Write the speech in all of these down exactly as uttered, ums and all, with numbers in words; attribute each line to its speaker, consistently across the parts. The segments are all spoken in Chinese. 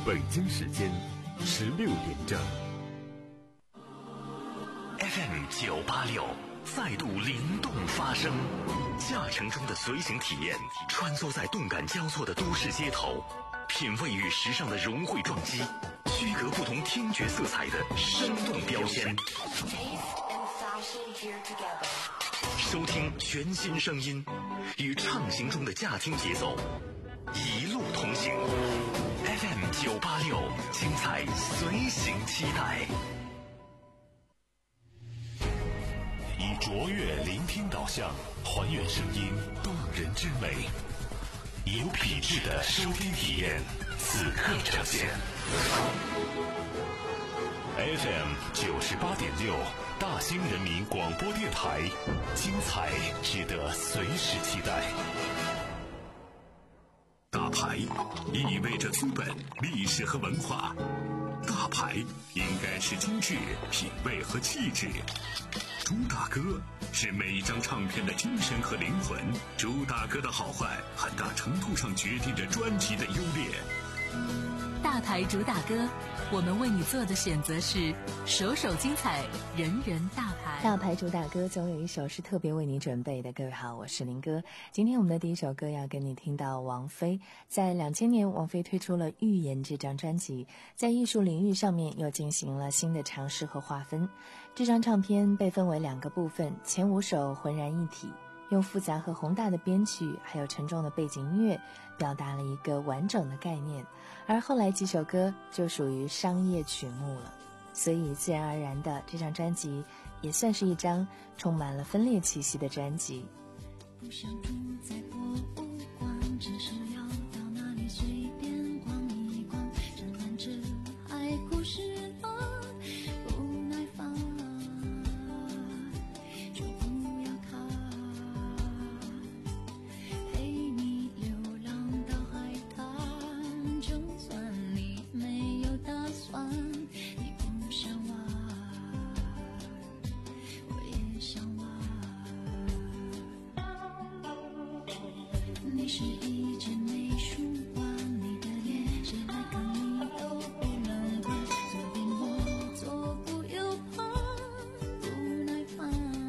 Speaker 1: 北京时间十六点整。
Speaker 2: F M 九八六再度灵动发声，驾乘中的随行体验，穿梭在动感交错的都市街头，品味与时尚的融汇撞击，区隔不同听觉色彩的生动标签。收听全新声音，与畅行中的驾听节奏，一路同行。F M 九八六，精彩随行期待。以卓越聆听导向，还原声音动人之美，有品质的收听体验，此刻呈现。F M 九十八点六，大兴人民广播电台，精彩值得随时期待。大牌意味着资本、历史和文化，大牌应该是精致、品味和气质。朱大哥是每一张唱片的精神和灵魂，朱大哥的好坏很大程度上决定着专辑的优劣。
Speaker 3: 大牌主打歌，我们为你做的选择是首首精彩，人人大牌。
Speaker 4: 大牌主打歌总有一首是特别为你准备的。各位好，我是林哥。今天我们的第一首歌要跟你听到王菲。在两千年，王菲推出了《预言》这张专辑，在艺术领域上面又进行了新的尝试和划分。这张唱片被分为两个部分，前五首浑然一体，用复杂和宏大的编曲还有沉重的背景音乐表达了一个完整的概念，而后来几首歌就属于商业曲目了，所以自然而然的这张专辑也算是一张充满了分裂气息的专辑。
Speaker 5: 不想住在博物馆，只是要到那里随便逛一逛，展览着爱故事啊，不耐烦就不要看，陪你流浪到海滩，就算你没有打算，你不想玩我也想玩。你是一间美术馆，你的脸谁来看你都不能看，左边我左顾右盼，不耐烦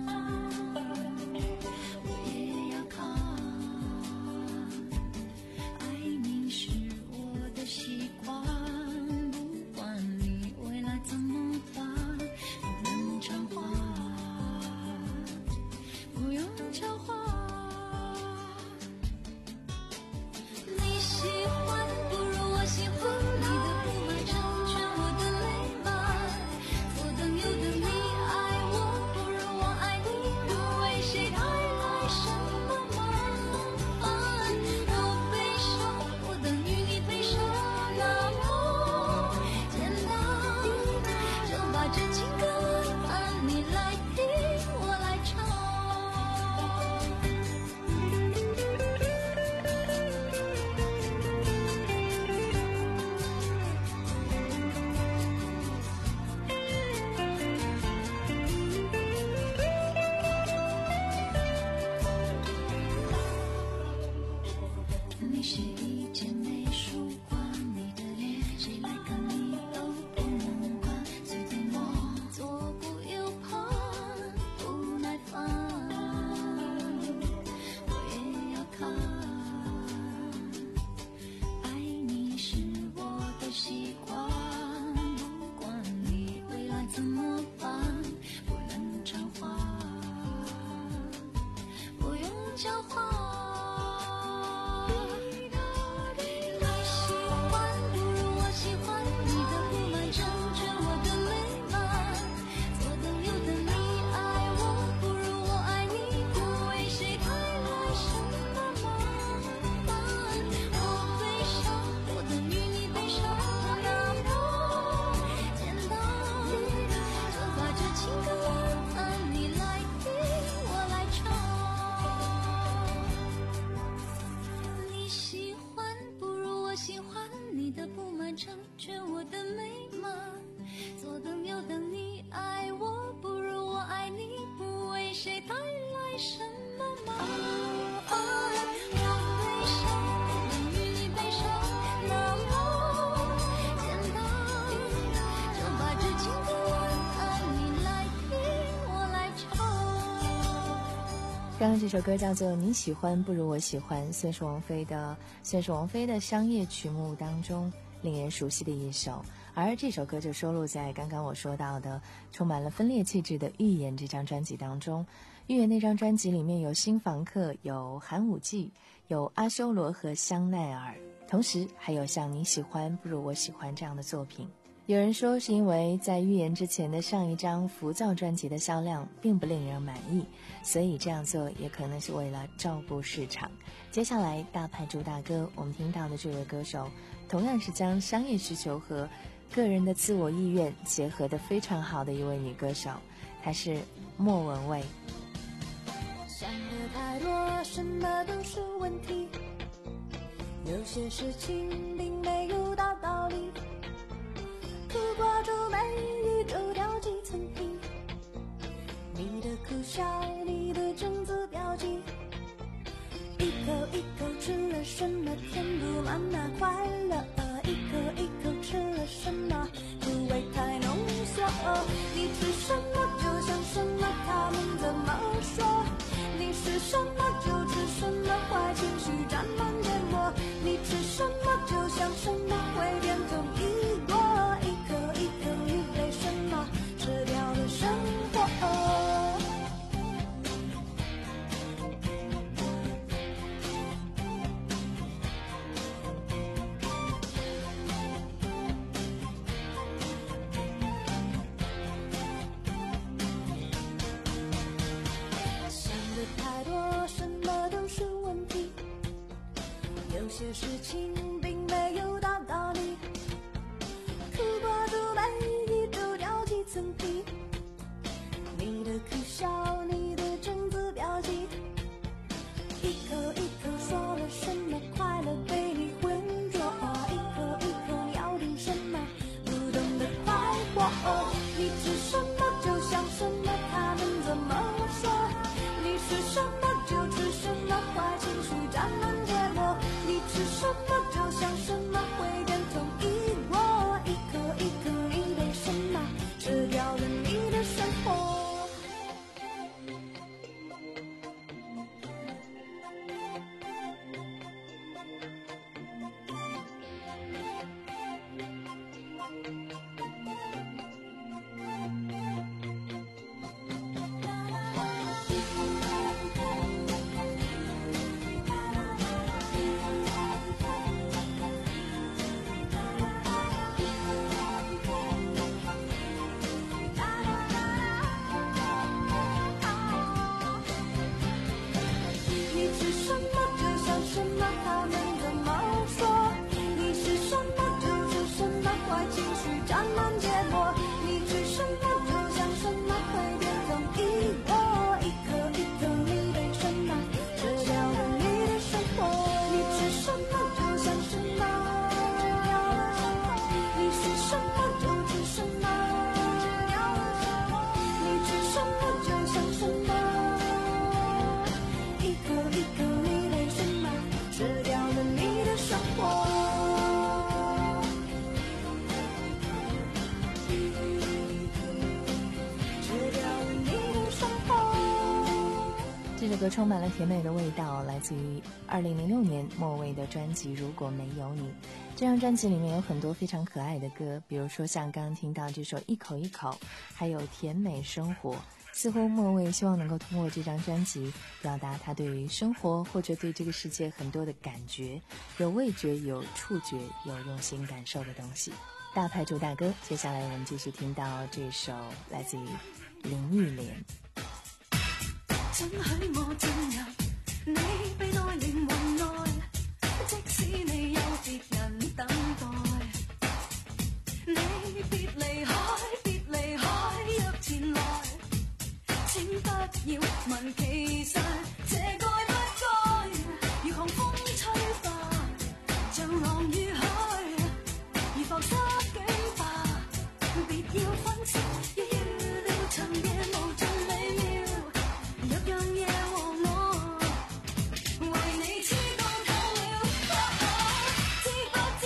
Speaker 5: 我也要看，爱你是我的习惯，不管你未来怎么办，不能偿还，不用交换。你喜欢不如我喜欢，你的不满成全我的累满，左等右等你爱我不如我爱你，不为谁带来什么麻烦，我悲伤我等于你悲伤，那么简单，就把真情歌晚安你来听我来唱。你是一间美术馆，你的脸谁来看你都不能管，随便我左顾右盼，不耐烦我也要看，爱你是我的习惯，不管你未来怎么办，不能偿还，不用交换。
Speaker 4: 刚刚这首歌叫做《你喜欢不如我喜欢》，算是王菲的算是王菲的商业曲目当中令人熟悉的一首，而这首歌就收录在刚刚我说到的充满了分裂气质的《预言》这张专辑当中。《预言》那张专辑里面有新房客，有寒武纪，有阿修罗和香奈儿，同时还有像《你喜欢不如我喜欢》这样的作品。有人说是因为在预言之前的上一张浮躁专辑的销量并不令人满意，所以这样做也可能是为了照顾市场。接下来大牌主打歌，我们听到的这位歌手同样是将商业需求和个人的自我意愿结合得非常好的一位女歌手，她是莫文蔚。
Speaker 5: 想的太多，什么都是问题，有些事情并没有大道理，苦瓜皱眉宇宙掉几层皮，你的苦笑，你的正字标记，一口一口吃了什么填不满那快乐，一口一口吃了什么苦味太浓缩，你吃什么就想什么，他们怎么说，你是什么就吃什么，坏情绪沾满芥末，你吃什么就想什么，会变成一锅，一口一口你被什么吃掉了生活。有些事情并没有大道理，苦瓜皱眉宇宙掉几层皮，你的苦笑，你的正字标记，一口一口说了什么快乐被你浑浊，一口一口咬定什么不懂得快活，你吃什么就想什么，他们怎么说，你是什么就吃什么，坏情绪沾满芥末，你吃什么就想什么，会变成一锅，一口一口你被什么吃掉了你的生活。
Speaker 4: 这首歌充满了甜美的味道，来自于二零零六年莫文蔚的专辑《如果没有你》。这张专辑里面有很多非常可爱的歌，比如说像刚刚听到这首《一口一口》，还有《甜美生活》。似乎莫文蔚希望能够通过这张专辑表达她对于生活或者对这个世界很多的感觉，有味觉，有触觉，有用心感受的东西。大牌主打歌，接下来我们继续听到这首来自于林忆莲。
Speaker 5: 准許我進入你被內靈魂內，即使你有別人等待，你別離開，別離開，若前來，請不要問，其實這該不該，如狂風吹吧，像浪與海，如浮沙景吧，別要分析，要預料長夜無盡美妙。若樣嘢和我為你痴光透了，知不知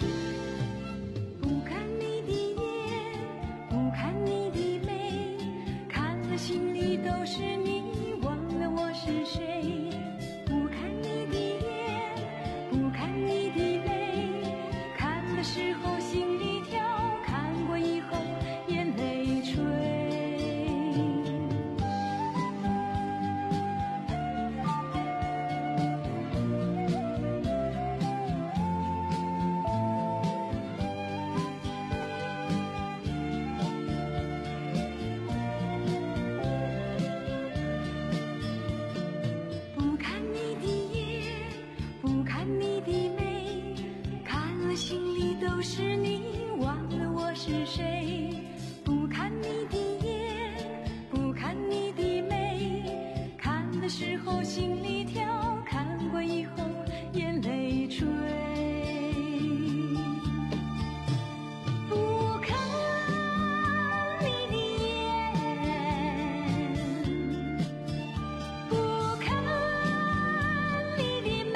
Speaker 5: 都是你，忘了我是谁。不看你的眼，不看你的眉，看的时候心里跳，看过以后眼泪垂。不看你的眼，不看你的眉，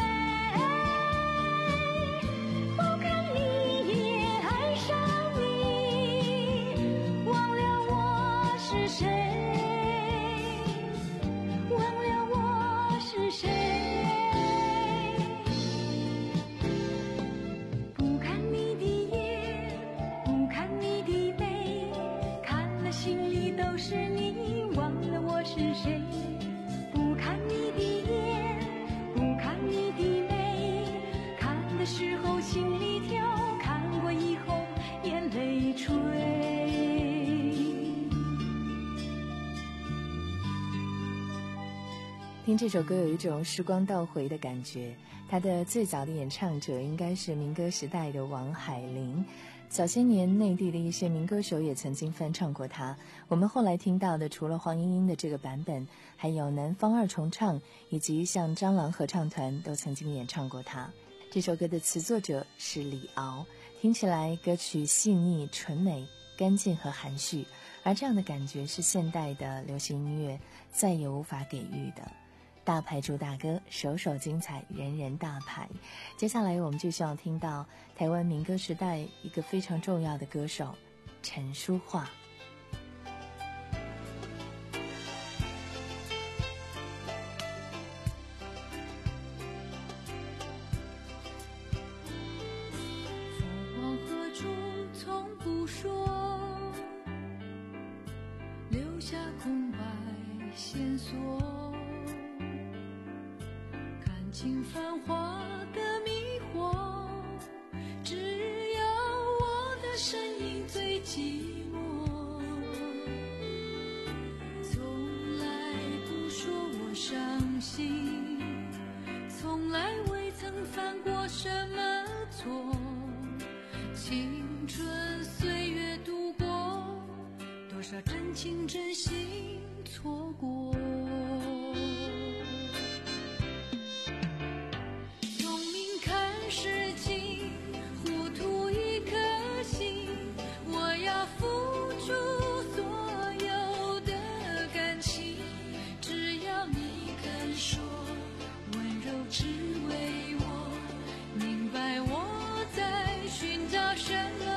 Speaker 5: 不看你也爱上你，忘了我是谁，忘了我是谁。不看你的眼，不看你的眉，看了心里都是你，忘了我是谁。不看你的眼，不看你的眉，看的时候心里跳，看过以后眼泪垂。
Speaker 4: 听这首歌有一种时光倒回的感觉，它的最早的演唱者应该是民歌时代的王海玲，早些年内地的一些民歌手也曾经翻唱过它。我们后来听到的除了黄莺莺的这个版本，还有南方二重唱以及像蟑螂合唱团都曾经演唱过它。这首歌的词作者是李敖，听起来歌曲细腻纯美干净和含蓄，而这样的感觉是现代的流行音乐再也无法给予的。大牌主打歌，首首精彩，人人大牌。接下来我们就希望听到台湾民歌时代一个非常重要的歌手陈淑桦。
Speaker 5: 往何处从不说，留下空白线索，看尽繁华的迷惑，只有我的身影最寂寞。从来不说我伤心，从来未曾犯过什么错，青春岁月度过，多少真情真心错过。聪明看世情，糊涂一颗心，我要付出所有的感情，只要你肯说，温柔只为我，明白我在寻找什么。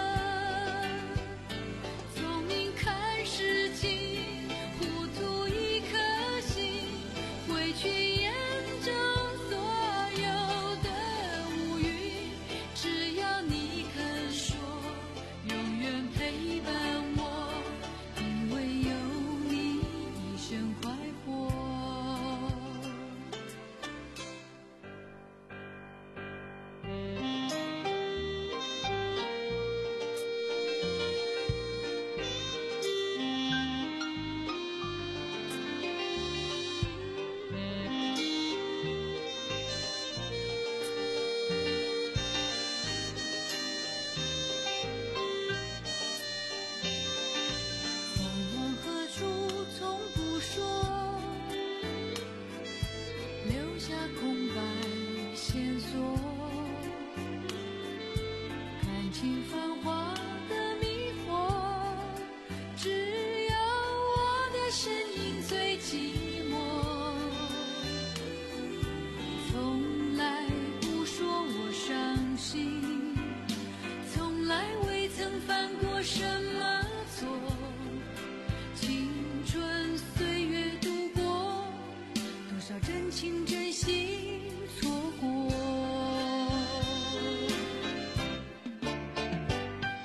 Speaker 5: 聪明看世情，糊涂一颗心，会去验证所有的乌云，只要你肯说，永远陪伴我，因为有你一生快活。往往何处从不说，留下空白线索，看尽繁华的迷惑，只有我的身影最寂寞。从来不说我伤心，从来未曾犯过什么错，青春岁月度过，多少真情真心错过。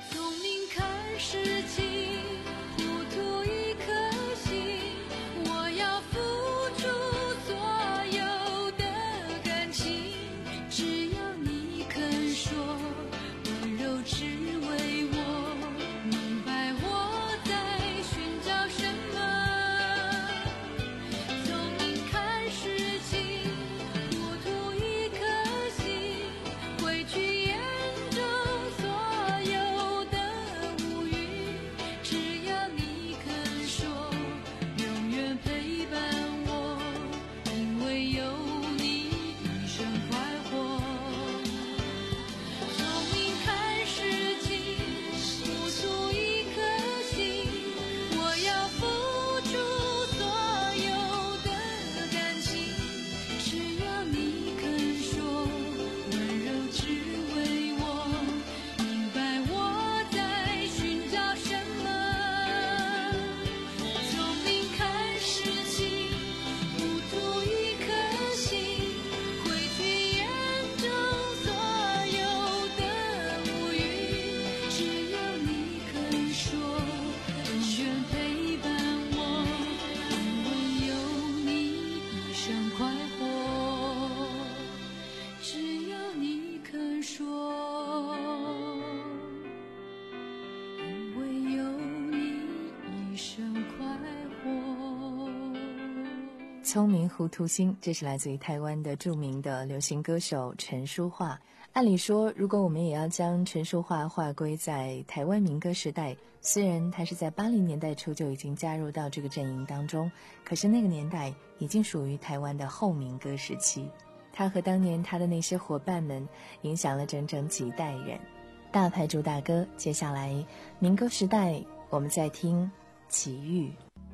Speaker 4: 聪明糊涂心，这是来自于台湾的著名的流行歌手陈淑桦。按理说，如果我们也要将陈淑桦划归在台湾民歌时代，虽然她是在八零年代初就已经加入到这个阵营当中，可是那个年代已经属于台湾的后民歌时期。她和当年她的那些伙伴们，影响了整整几代人。大牌主打歌，接下来民歌时代，我们再听奇遇。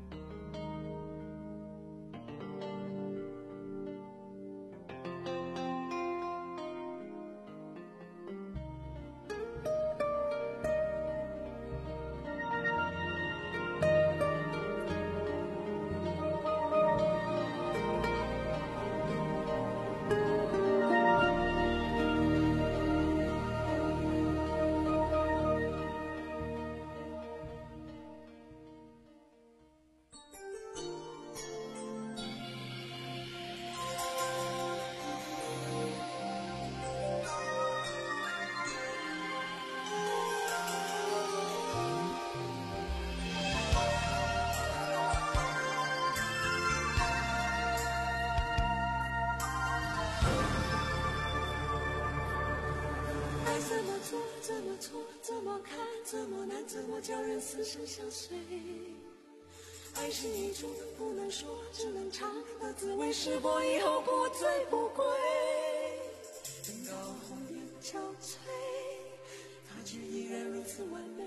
Speaker 6: 怎么错，怎么看，怎么难，怎么叫人死生相随？爱是一种不能说，只能尝的滋味，试过以后不醉不归。等到红颜憔悴，它却依然如此完美。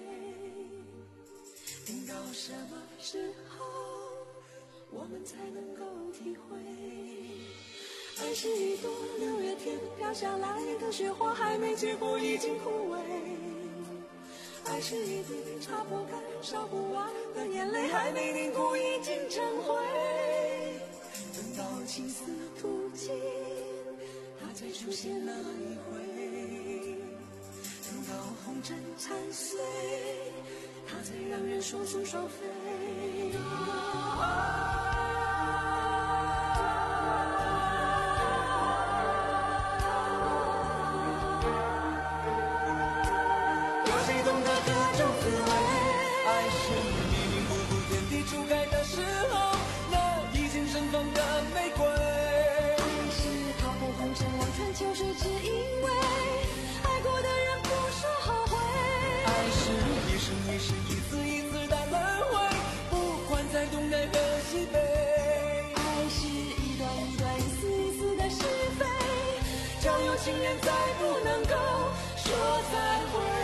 Speaker 6: 等到什么时候，我们才能够体会？爱是一朵六月天飘下来的雪花，还没结果已经枯萎。爱是一滴擦不干烧不完的眼泪，还没凝固已经成灰。等到青丝吐尽，它才出现那一回。等到红尘残碎，它才让人双宿双飞。情人再不能够说再会。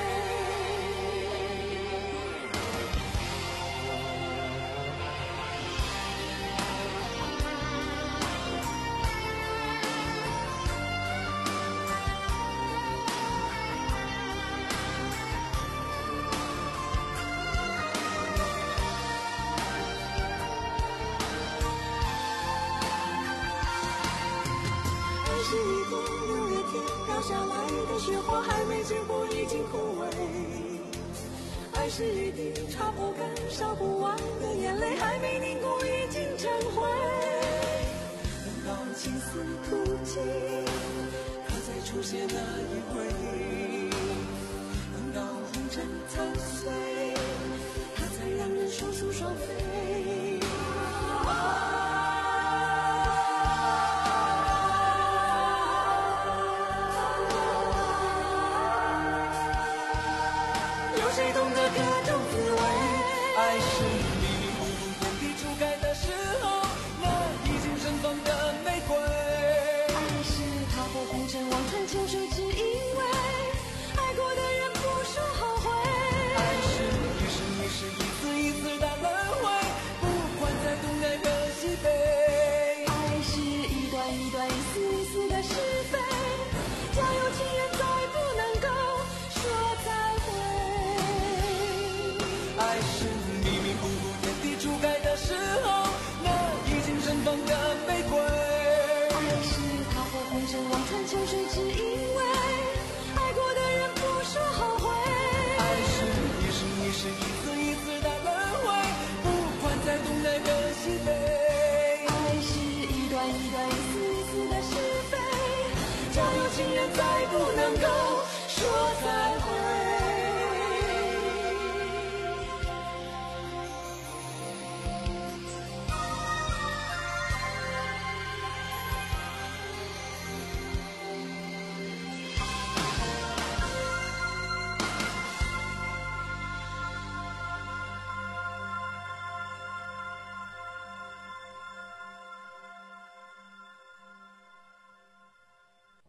Speaker 6: 爱是一朵六月天飘下来的雪花，还没结果已经枯萎。爱是一滴擦不干烧不完的眼泪，还没凝固已经成灰。等到青丝吐尽，它才出现那一回。等到红尘残碎，它才让人双宿双飞。谁懂得各种滋味？爱是迷迷糊糊天地初开的时候，那已经盛放的玫瑰。爱是踏破红尘望穿秋水，只因为爱过的人不说后悔。爱是一生一世一次一次的轮回，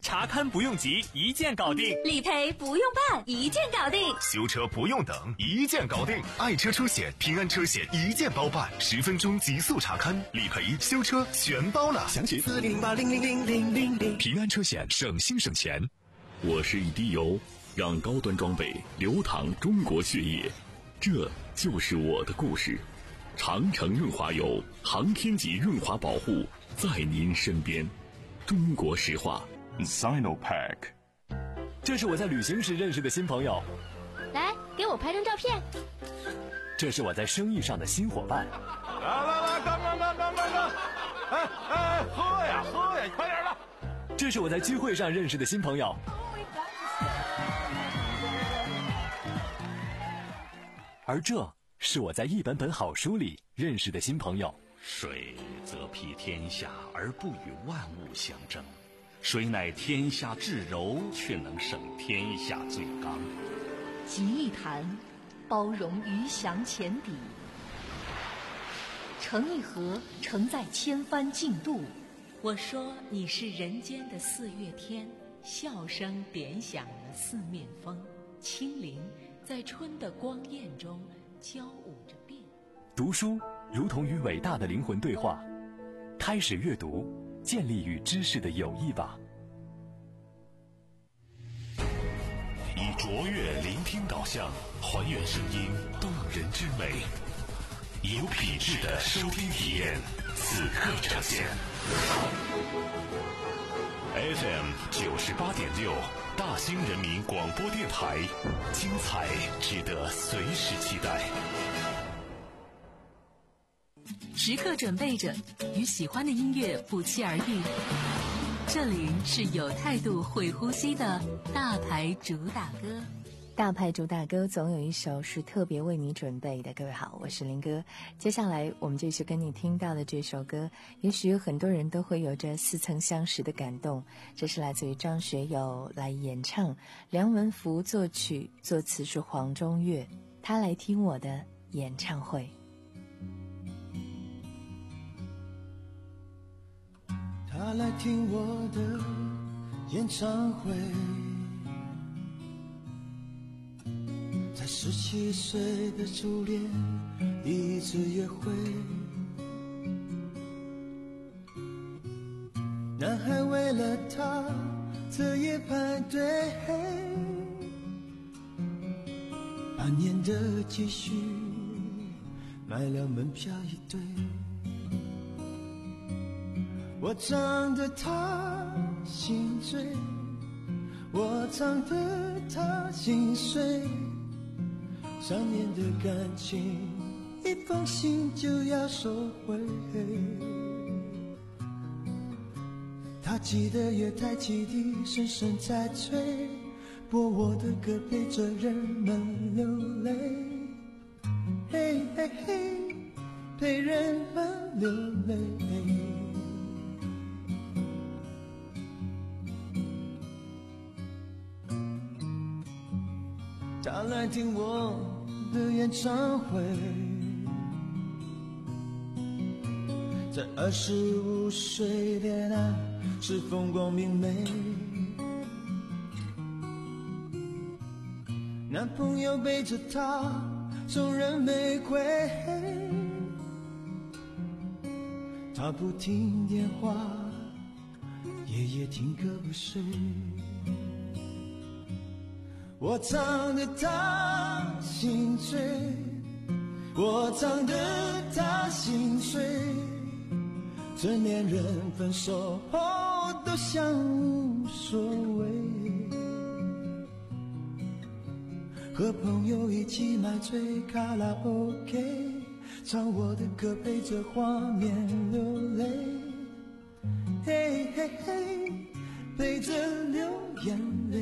Speaker 7: 查看不用急，一键搞定；
Speaker 8: 理赔不用办，一键搞定；
Speaker 1: 修车不用等，一键搞定。爱车车险、平安车险一键包办，十分钟极速查看，理赔、修车全包了。详询四零零八零零零零零零。
Speaker 2: 平安车险，省心省钱。我是一滴油，让高端装备流淌中国血液，这就是我的故事。长城润滑油，航天级润滑保护，在您身边。中国石化
Speaker 1: Sinopack。
Speaker 7: 这是我在旅行时认识的新朋友，
Speaker 8: 来给我拍张照片。
Speaker 7: 这是我在生意上的新伙伴。
Speaker 9: 来来来，干干干干干干！哎哎，喝呀喝呀，快点的！
Speaker 7: 这是我在聚会上认识的新朋友。而这是我在一本本好书里认识的新朋友。
Speaker 10: 水则披天下而不与万物相争，水乃天下至柔，却能胜天下最刚。
Speaker 3: 集一谈，包容鱼翔浅底；成一河，承载千帆竞渡。我说你是人间的四月天，笑声点响了四面风，清灵在春的光艳中交舞着变。
Speaker 7: 读书如同与伟大的灵魂对话，开始阅读，建立与知识的友谊吧。
Speaker 2: 以卓越聆听导向，还原声音动人之美，有品质的收听体验，此刻呈现。F M 九十八点六，大兴人民广播电台，精彩值得随时期待。
Speaker 3: 时刻准备着与喜欢的音乐不期而遇。这里是有态度会呼吸的大牌主打歌。
Speaker 4: 大牌主打歌总有一首是特别为你准备的。各位好，我是林哥。接下来我们继续跟你听到的这首歌，也许有很多人都会有着似曾相识的感动。这是来自于张学友来演唱，梁文福作曲，作词是黄中岳。他来听我的演唱会。
Speaker 11: 他来听我的演唱会，在十七岁的初恋第一次约会，男孩为了她彻夜排队，半年的积蓄买了门票一对。我唱得他心醉，我唱得他心碎，想念的感情一封信就要收回。他记得月台汽笛声声在催，播我的歌陪着人们流泪，嘿嘿嘿，陪人们流泪。他来听我的演唱会，在二十五岁恋爱是风光明媚，男朋友背着她送人玫瑰，她不听电话，夜夜听歌不睡。我唱得他心醉，我唱得他心碎，成年人分手后都像无所谓，和朋友一起买醉卡拉 OK， 唱我的歌陪着画面流泪，嘿嘿嘿，陪着流眼泪。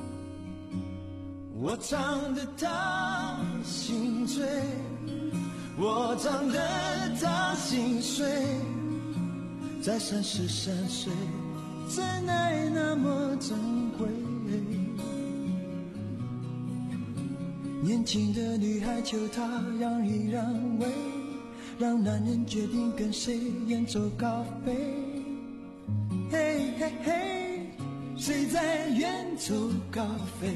Speaker 11: 我唱得他心醉， 我唱得他心碎，在三十三岁，真爱那么珍贵。年轻的女孩求他让一让位，让男人决定跟谁远走高飞。嘿嘿嘿，谁在远走高飞？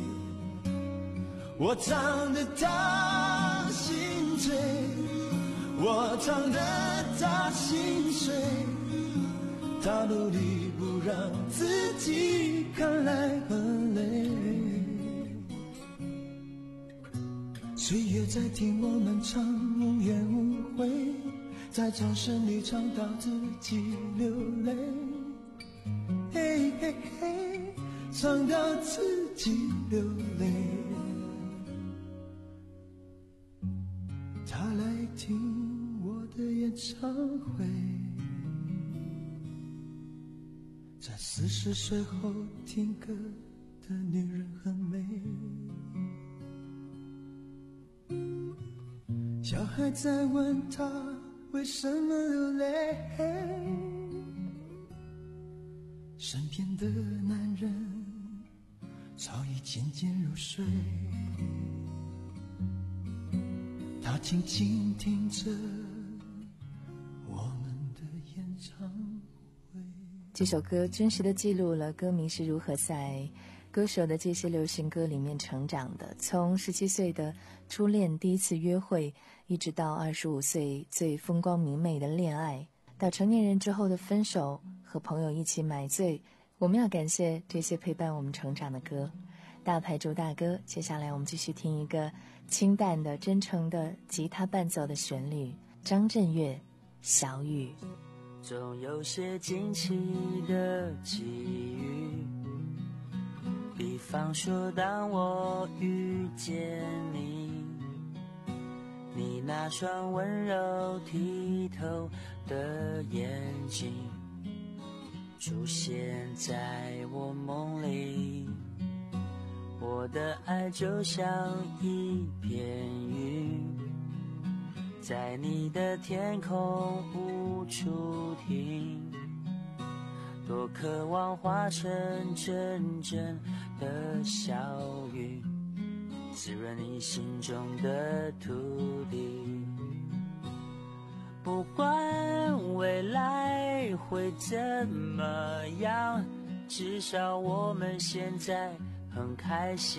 Speaker 11: 我唱得他心醉，我唱得他心碎，他努力不让自己看来很累。岁月在听我们唱无怨无悔，在掌声里唱到自己流泪。嘿嘿嘿，唱到自己流泪。他来听我的演唱会，在四十岁后听歌的女人很美。小孩在问他为什么流泪，身边的男人早已渐渐入睡，他静静听着我们的演唱会。
Speaker 4: 这首歌真实的记录了歌迷是如何在歌手的这些流行歌里面成长的，从十七岁的初恋第一次约会，一直到二十五岁最风光明媚的恋爱，到成年人之后的分手，和朋友一起买醉。我们要感谢这些陪伴我们成长的歌。大牌主大歌，接下来我们继续听一个清淡的真诚的吉他伴奏的旋律，张震岳小雨。
Speaker 12: 总有些惊奇的际遇，比方说当我遇见你，你那双温柔剔透的眼睛出现在我梦里，我的爱就像一片云，在你的天空无处停，多渴望化成真正的小雨，滋润你心中的土地。不管未来会怎么样，至少我们现在很开心。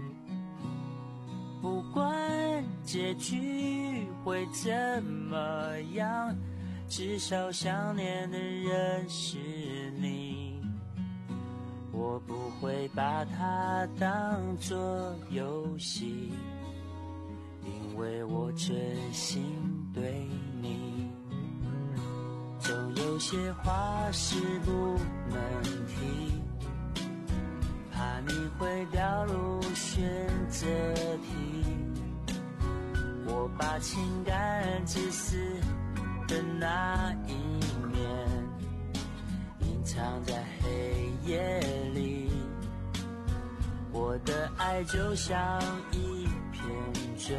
Speaker 12: 不管结局会怎么样，至少想念的人是你。我不会把它当作游戏，因为我真心对你。总有些话是不能提，怕你会掉入选择题。我把情感自私的那一面隐藏在黑夜里，我的爱就像一片舟，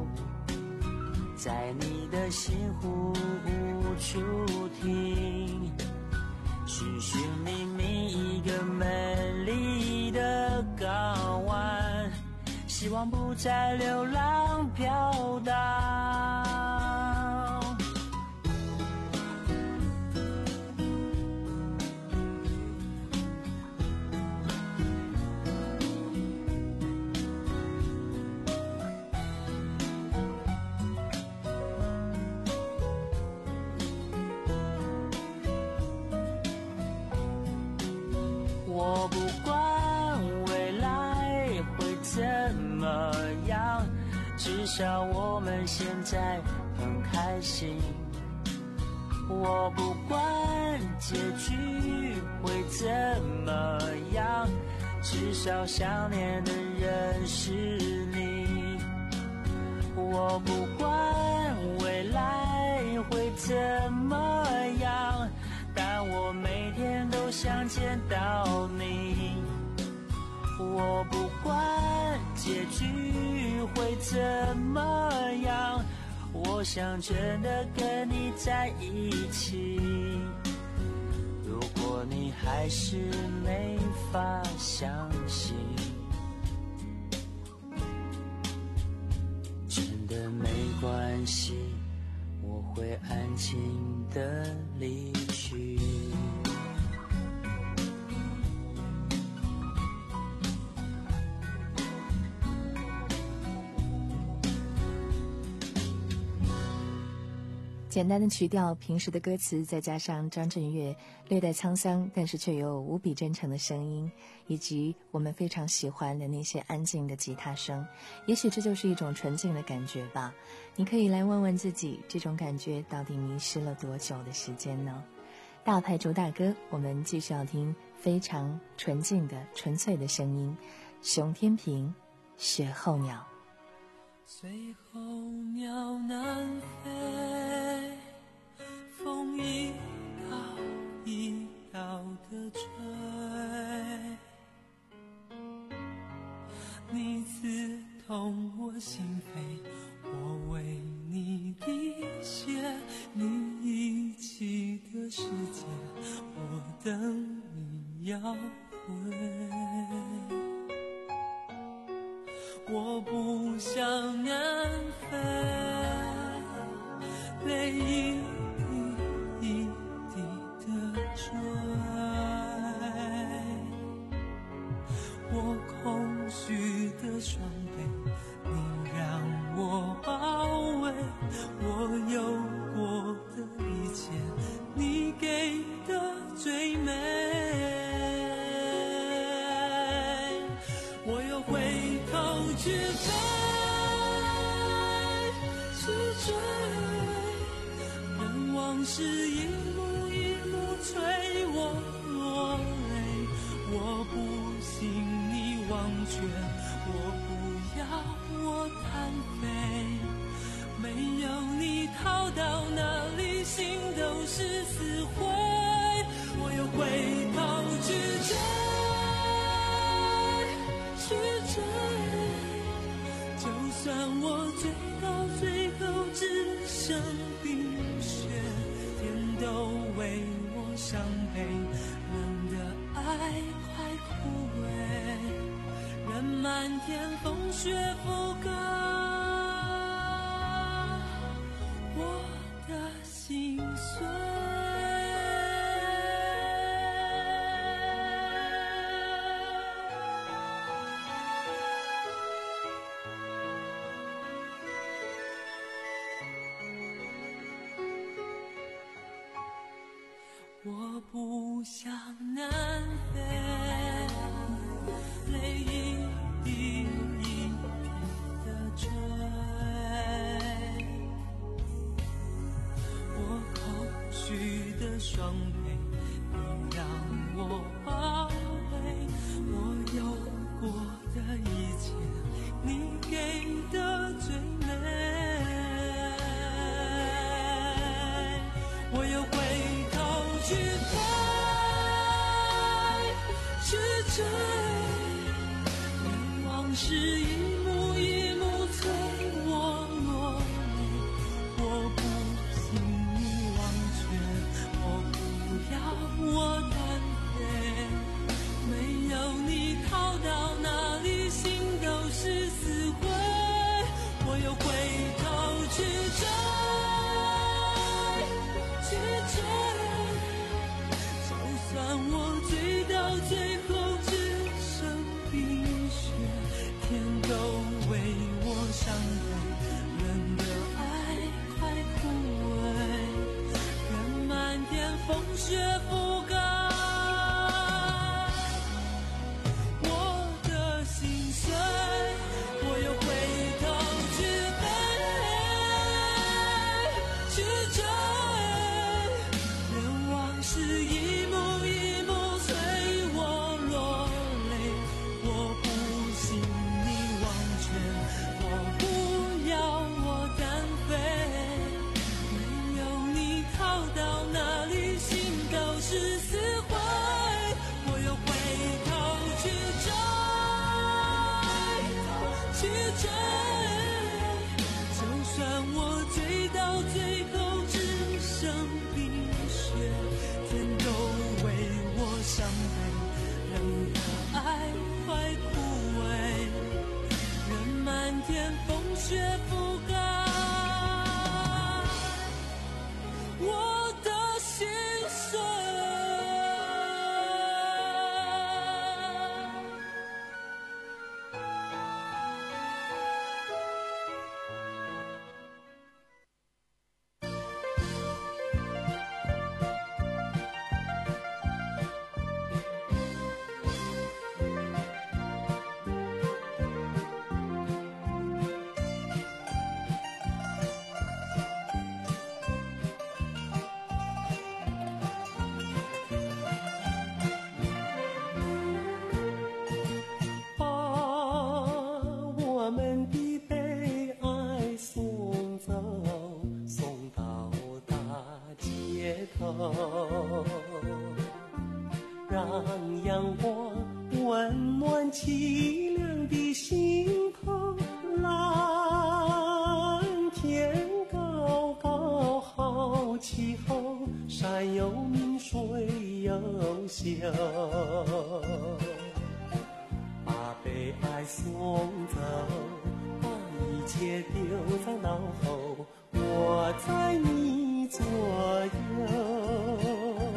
Speaker 12: 在你的心湖无处停，寻寻觅觅一个美丽的港湾，希望不再流浪飘荡。我不管未来会怎么样，至少我们现在很开心。我不管结局会怎么样，至少想念的人是你。我不管未来会怎么样，但我每天都想见到你。我不管结局会怎么样， 我想真的跟你在一起。如果你还是没法相信，真的没关系，我会安静的离去。
Speaker 4: 简单的曲调，平时的歌词，再加上张震岳略带沧桑，但是却有无比真诚的声音，以及我们非常喜欢的那些安静的吉他声，也许这就是一种纯净的感觉吧。你可以来问问自己，这种感觉到底迷失了多久的时间呢？大牌主打歌，我们继续要听非常纯净的纯粹的声音，熊天平，雪候鸟。
Speaker 11: 随候鸟南飞，风一道一道的吹，你刺痛我心扉，我为你滴血，你遗弃的世界，我等你要回。我不想南飞，泪一滴一滴的坠，我空虚的双臂，你让我包围，我有过的一切，你给的最美，我又回头去飞，去追，任往事一幕一幕催我落泪，我不信你忘却，我不要我单飞，没有你逃到哪里心都是死灰，我又回头去追，去追，就算我追到最后只剩冰雪，天都为我伤悲，冷的爱快枯萎，任漫天风雪覆盖我的心碎。我不想南飞，泪一滴一滴的坠，我空虚的双臂，你让我包围，我有过的一切，你给的最美，我又回去飞，去追，任往事一幕一幕催我落泪，我不信你忘却，我不要我单飞，没有你逃到哪里心都是死灰，我又回头去追，去追，算我追到最后只剩冰雪，天都为我伤悲，冷的爱快枯萎，任漫天风雪覆盖我的心碎，我又回头去飞，去追，任往事一幕一幕催我让阳光温暖凄凉的心头。蓝天高高好气候，山有名水有秀，把悲哀送走，把一切丢在脑后，我在你左右。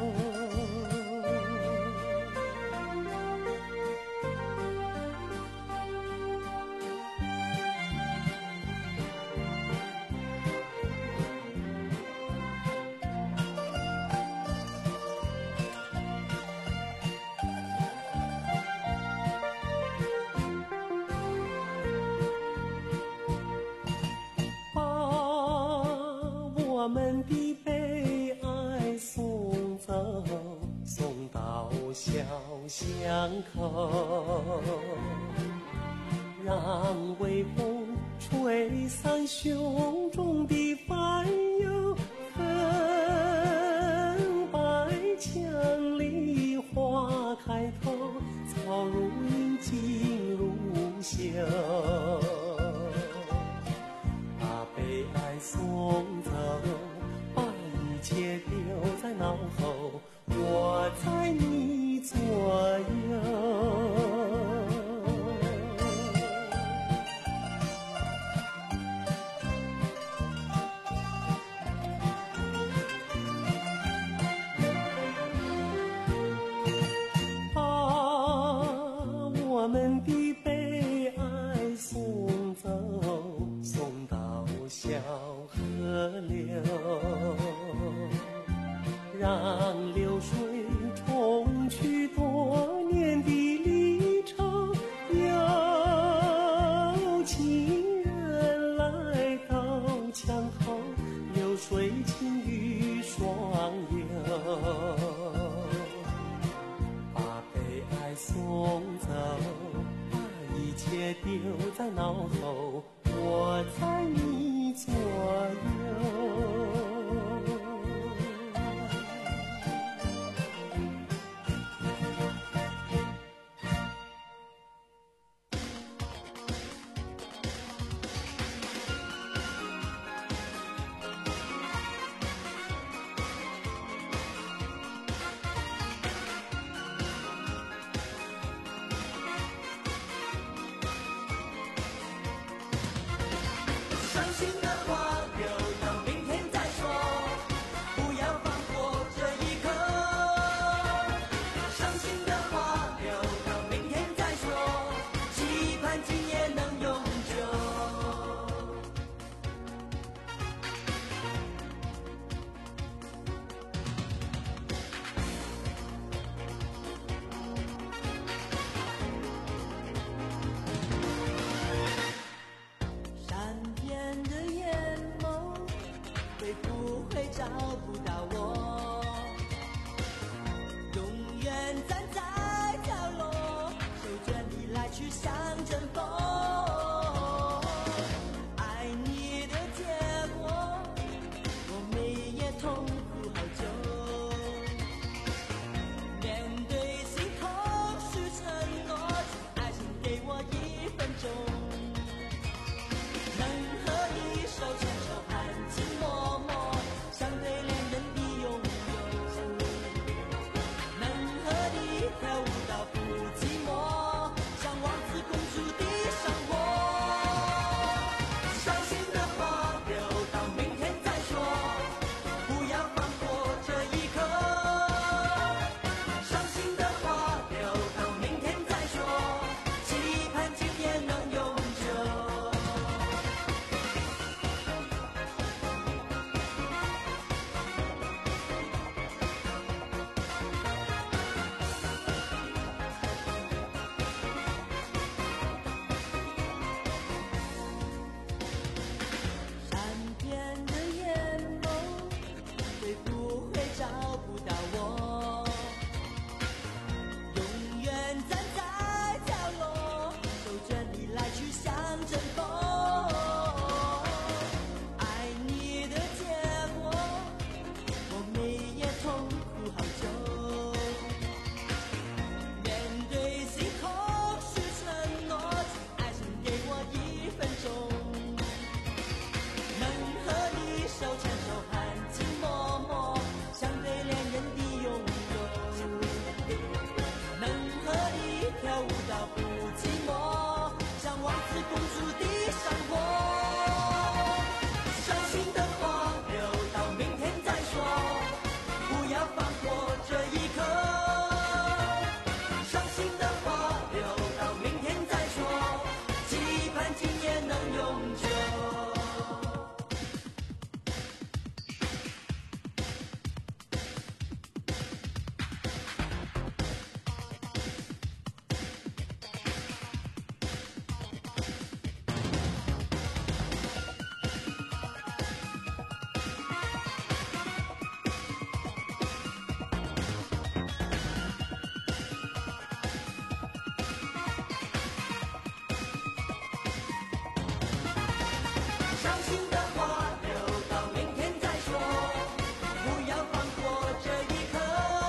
Speaker 11: 我们的悲哀送走，送到小巷口，让微风吹散胸中的烦忧，粉白墙里花开头，草如茵锦如绣，把悲哀送走，把一切丢在脑后，我在你左右。我们的悲哀送走，送到小河流，让流水冲去多年的离愁，有情人来到墙头，流水轻于双游，把悲哀送走，把一切丢在脑后，我在你左右。
Speaker 6: 伤心的话留到明天再说，不要放过这一刻。伤心的话留到明天再说，期盼今夜能永久。
Speaker 13: 善变的眼眸，会不会找不到我？永远站在角落，手卷你来去像阵风。爱你的结果，我每夜痛苦好久。面对心头是承诺，请爱情给我一分钟。能和你手牵手含情脉脉，相对恋人的拥有，能和你伤心的话留到明天再说，不要放过这一刻。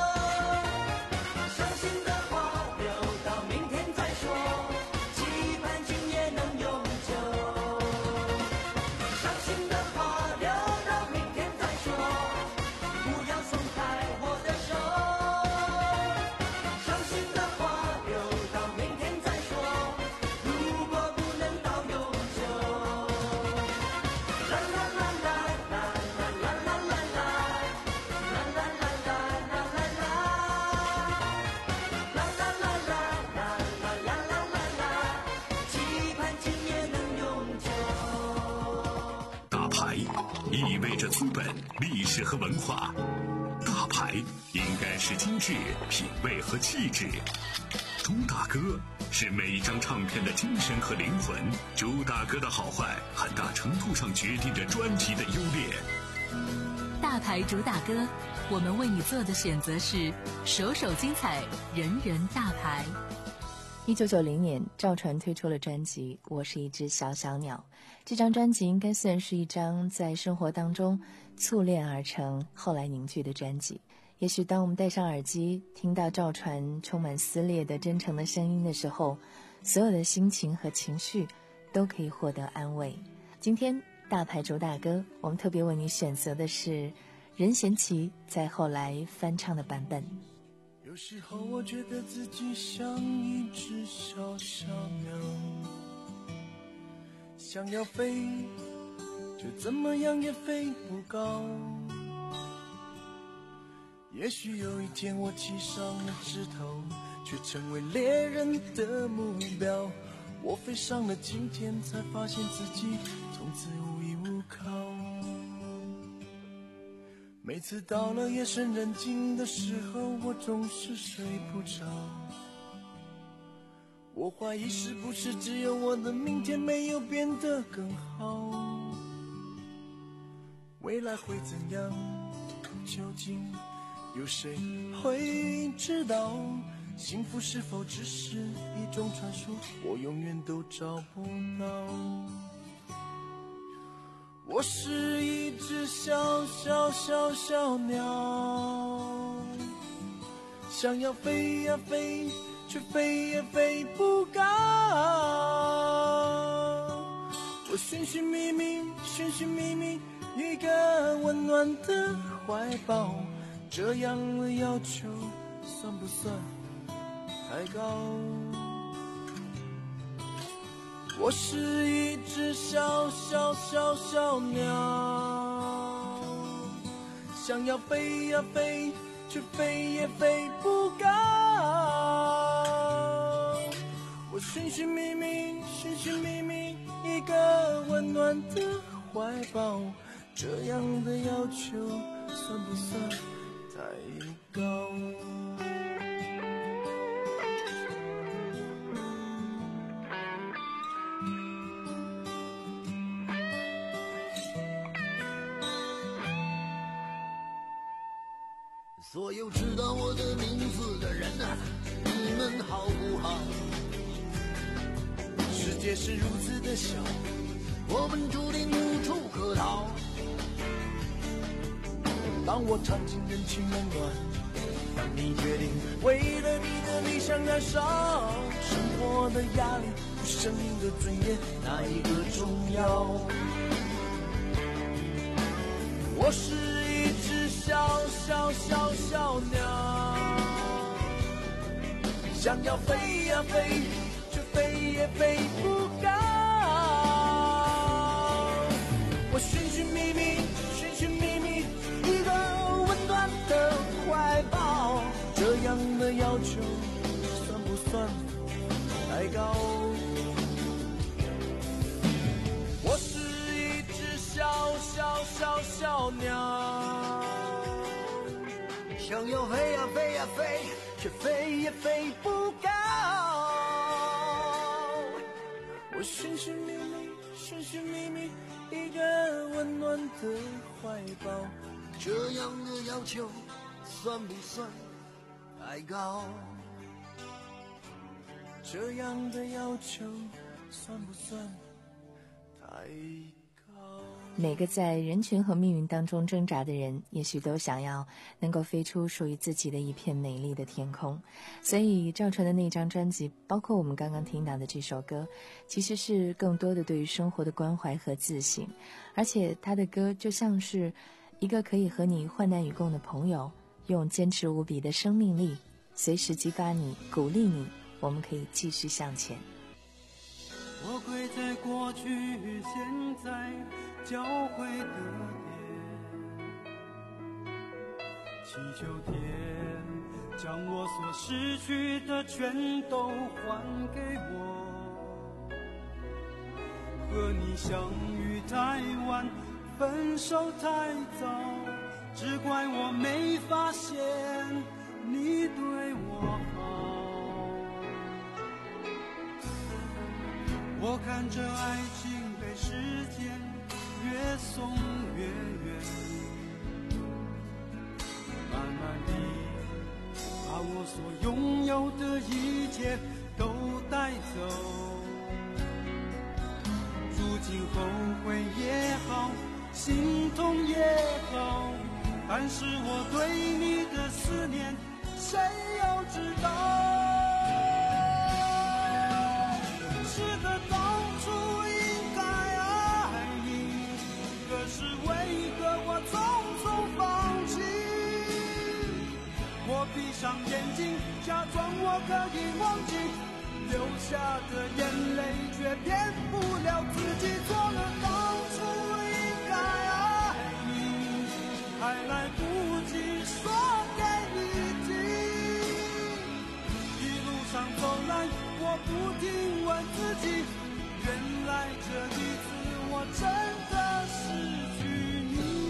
Speaker 13: 伤心的话留到明天再说，期盼今夜能永久。伤心的话留到明天再说，不要松开我的手。伤心的话留到明天再说，如果不能到永久。啦啦啦啦啦啦啦啦啦啦，啦啦啦啦啦啦啦，啦啦啦啦啦啦啦啦啦，期盼今夜能永久。
Speaker 2: 大牌意味着资本、历史和文化，大牌应该是精致、品味和气质。朱大哥是每一张唱片的精神和灵魂，朱大哥的好坏很大程度上决定着专辑的优劣。
Speaker 3: 大牌主打歌，我们为你做的选择是首首精彩，人人大牌。
Speaker 4: 一九九零年，赵传推出了专辑《我是一只小小鸟》。这张专辑应该算是一张在生活当中淬炼而成、后来凝聚的专辑。也许当我们戴上耳机，听到赵传充满撕裂的真诚的声音的时候，所有的心情和情绪都可以获得安慰。今天大牌主打歌，我们特别为你选择的是任贤齐在后来翻唱的版本。
Speaker 11: 有时候我觉得自己像一只小小鸟，想要飞，却怎么样也飞不高。也许有一天我栖上了枝头，却成为猎人的目标。我飞上了青天，才发现自己从此无依无靠。每次到了夜深人静的时候，我总是睡不着。我怀疑是不是只有我的明天没有变得更好，未来会怎样，究竟有谁会知道？幸福是否只是一种传说，我永远都找不到。我是一只小小小小鸟，想要飞呀飞，却飞也飞不高。我寻寻觅觅，寻寻觅觅一个温暖的怀抱，这样的要求算不算太高？我是一只小小小小鸟，想要飞呀飞，却飞也飞不高。我寻寻觅觅，寻寻觅觅一个温暖的怀抱，这样的要求算不算太高？
Speaker 14: 所有知道我的名字的人啊，你们好不好？
Speaker 11: 世界是如此的小，
Speaker 14: 我们注定无处可逃。
Speaker 11: 当我尝尽人情冷暖，当你决定为了你的理想燃烧，生活的压力与生命的尊严，哪一个重要？我是一只小小小小鸟，想要飞呀飞，却飞也飞不高。我寻寻觅觅，寻寻觅觅一个温暖的怀抱，这样的要求算不算太高？我是一只小小小小鸟，
Speaker 14: 想要飞呀飞呀飞，
Speaker 11: 却飞也飞不高。我寻寻觅觅，寻寻觅觅一个温暖的怀抱，
Speaker 14: 这样的要求算不算太高？
Speaker 11: 这样的要求算不算太高？
Speaker 4: 每个在人群和命运当中挣扎的人，也许都想要能够飞出属于自己的一片美丽的天空。所以赵传的那张专辑，包括我们刚刚听到的这首歌，其实是更多的对于生活的关怀和自省。而且他的歌就像是一个可以和你患难与共的朋友，用坚持无比的生命力随时激发你，鼓励你，我们可以继续向前。
Speaker 11: 我跪在过去现在交汇的点，祈求天将我所失去的全都还给我。和你相遇太晚，分手太早，只怪我没发现你对我好。我看着爱情被时间越送越远，慢慢地把我所拥有的一切都带走。如今后悔也好，心痛也好，但是我对你的思念谁又知道？是的，当初应该爱你，可是为何我匆匆放弃？我闭上眼睛，假装我可以忘记，流下的眼泪却骗不了自己。错了，当初应该爱你，还来不及说给你听。一路上走来，我不停问自己，原来这一次我真的失去你。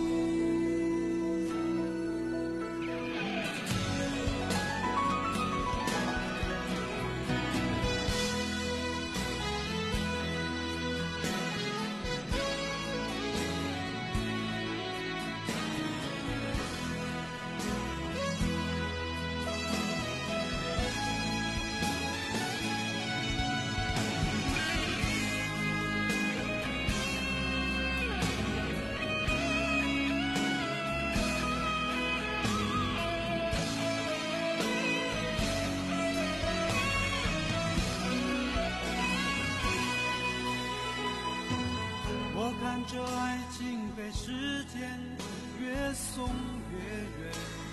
Speaker 11: 我看着爱情被时间越送越远，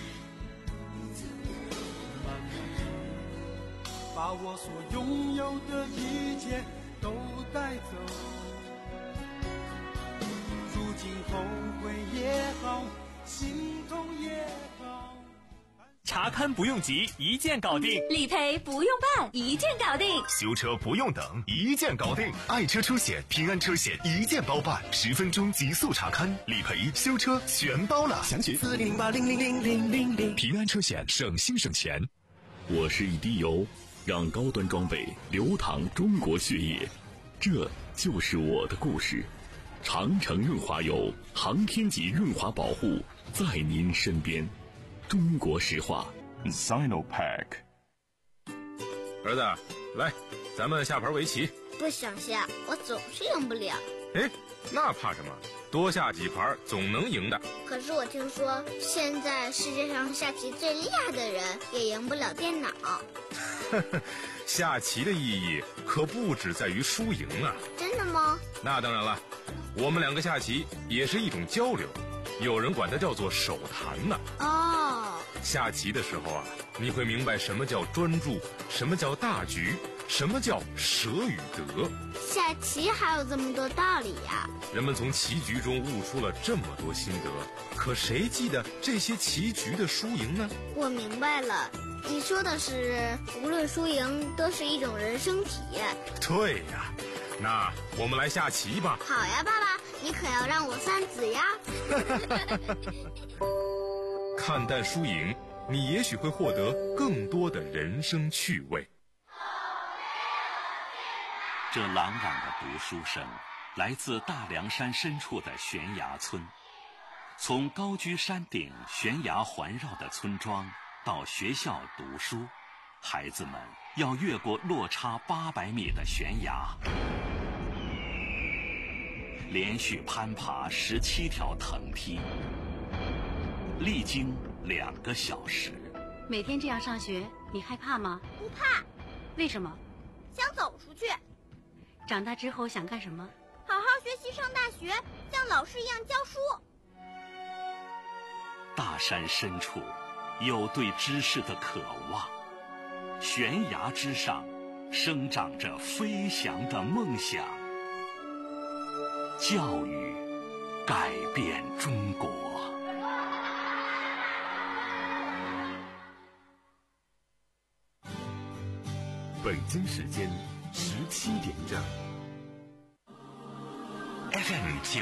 Speaker 11: 慢慢把我所拥有的一切都带走。如今后悔也好，心痛也好，
Speaker 7: 查看不用急，一键搞定；
Speaker 8: 理赔不用办，一键搞定；
Speaker 1: 修车不用等，一键搞定。爱车出险、平安车险一键包办，十分钟极速查勘、理赔、修车全包了。详询
Speaker 14: 四零八零零零零零零。
Speaker 7: 平安车险，省心省钱。
Speaker 2: 我是一滴油，让高端装备流淌中国血液，这就是我的故事。长城润滑油，航天级润滑保护，在您身边。中国石化
Speaker 7: Sinopack。
Speaker 15: 儿子，来，咱们下盘围棋。
Speaker 16: 不想下，我总是赢不了。
Speaker 15: 哎，那怕什么？多下几盘总能赢的。
Speaker 16: 可是我听说，现在世界上下棋最厉害的人也赢不了电脑。
Speaker 15: 下棋的意义可不只在于输赢啊。
Speaker 16: 真的吗？
Speaker 15: 那当然了，我们两个下棋也是一种交流，有人管它叫做手谈呢。
Speaker 16: 哦，
Speaker 15: 下棋的时候啊，你会明白什么叫专注，什么叫大局，什么叫舍与得。
Speaker 16: 下棋还有这么多道理呀！
Speaker 15: 人们从棋局中悟出了这么多心得，可谁记得这些棋局的输赢呢？
Speaker 16: 我明白了，你说的是无论输赢都是一种人生体验。
Speaker 15: 对呀，那我们来下棋吧。
Speaker 16: 好呀，爸爸，你可要让我三子呀。
Speaker 15: 看淡输赢，你也许会获得更多的人生趣味。
Speaker 10: 这朗朗的读书声来自大凉山深处的悬崖村。从高居山顶悬崖环绕的村庄到学校读书，孩子们要越过落差八百米的悬崖。 连续攀爬十七条藤梯，历经两个小时。
Speaker 17: 每天这样上学，你害怕吗？
Speaker 16: 不怕。
Speaker 17: 为什么？
Speaker 16: 想走出去。
Speaker 17: 长大之后想干什么？
Speaker 16: 好好学习上大学，像老师一样教书。
Speaker 10: 大山深处有对知识的渴望，悬崖之上生长着飞翔的梦想。教育改变中国。
Speaker 1: 北京时间十七点整。F M 九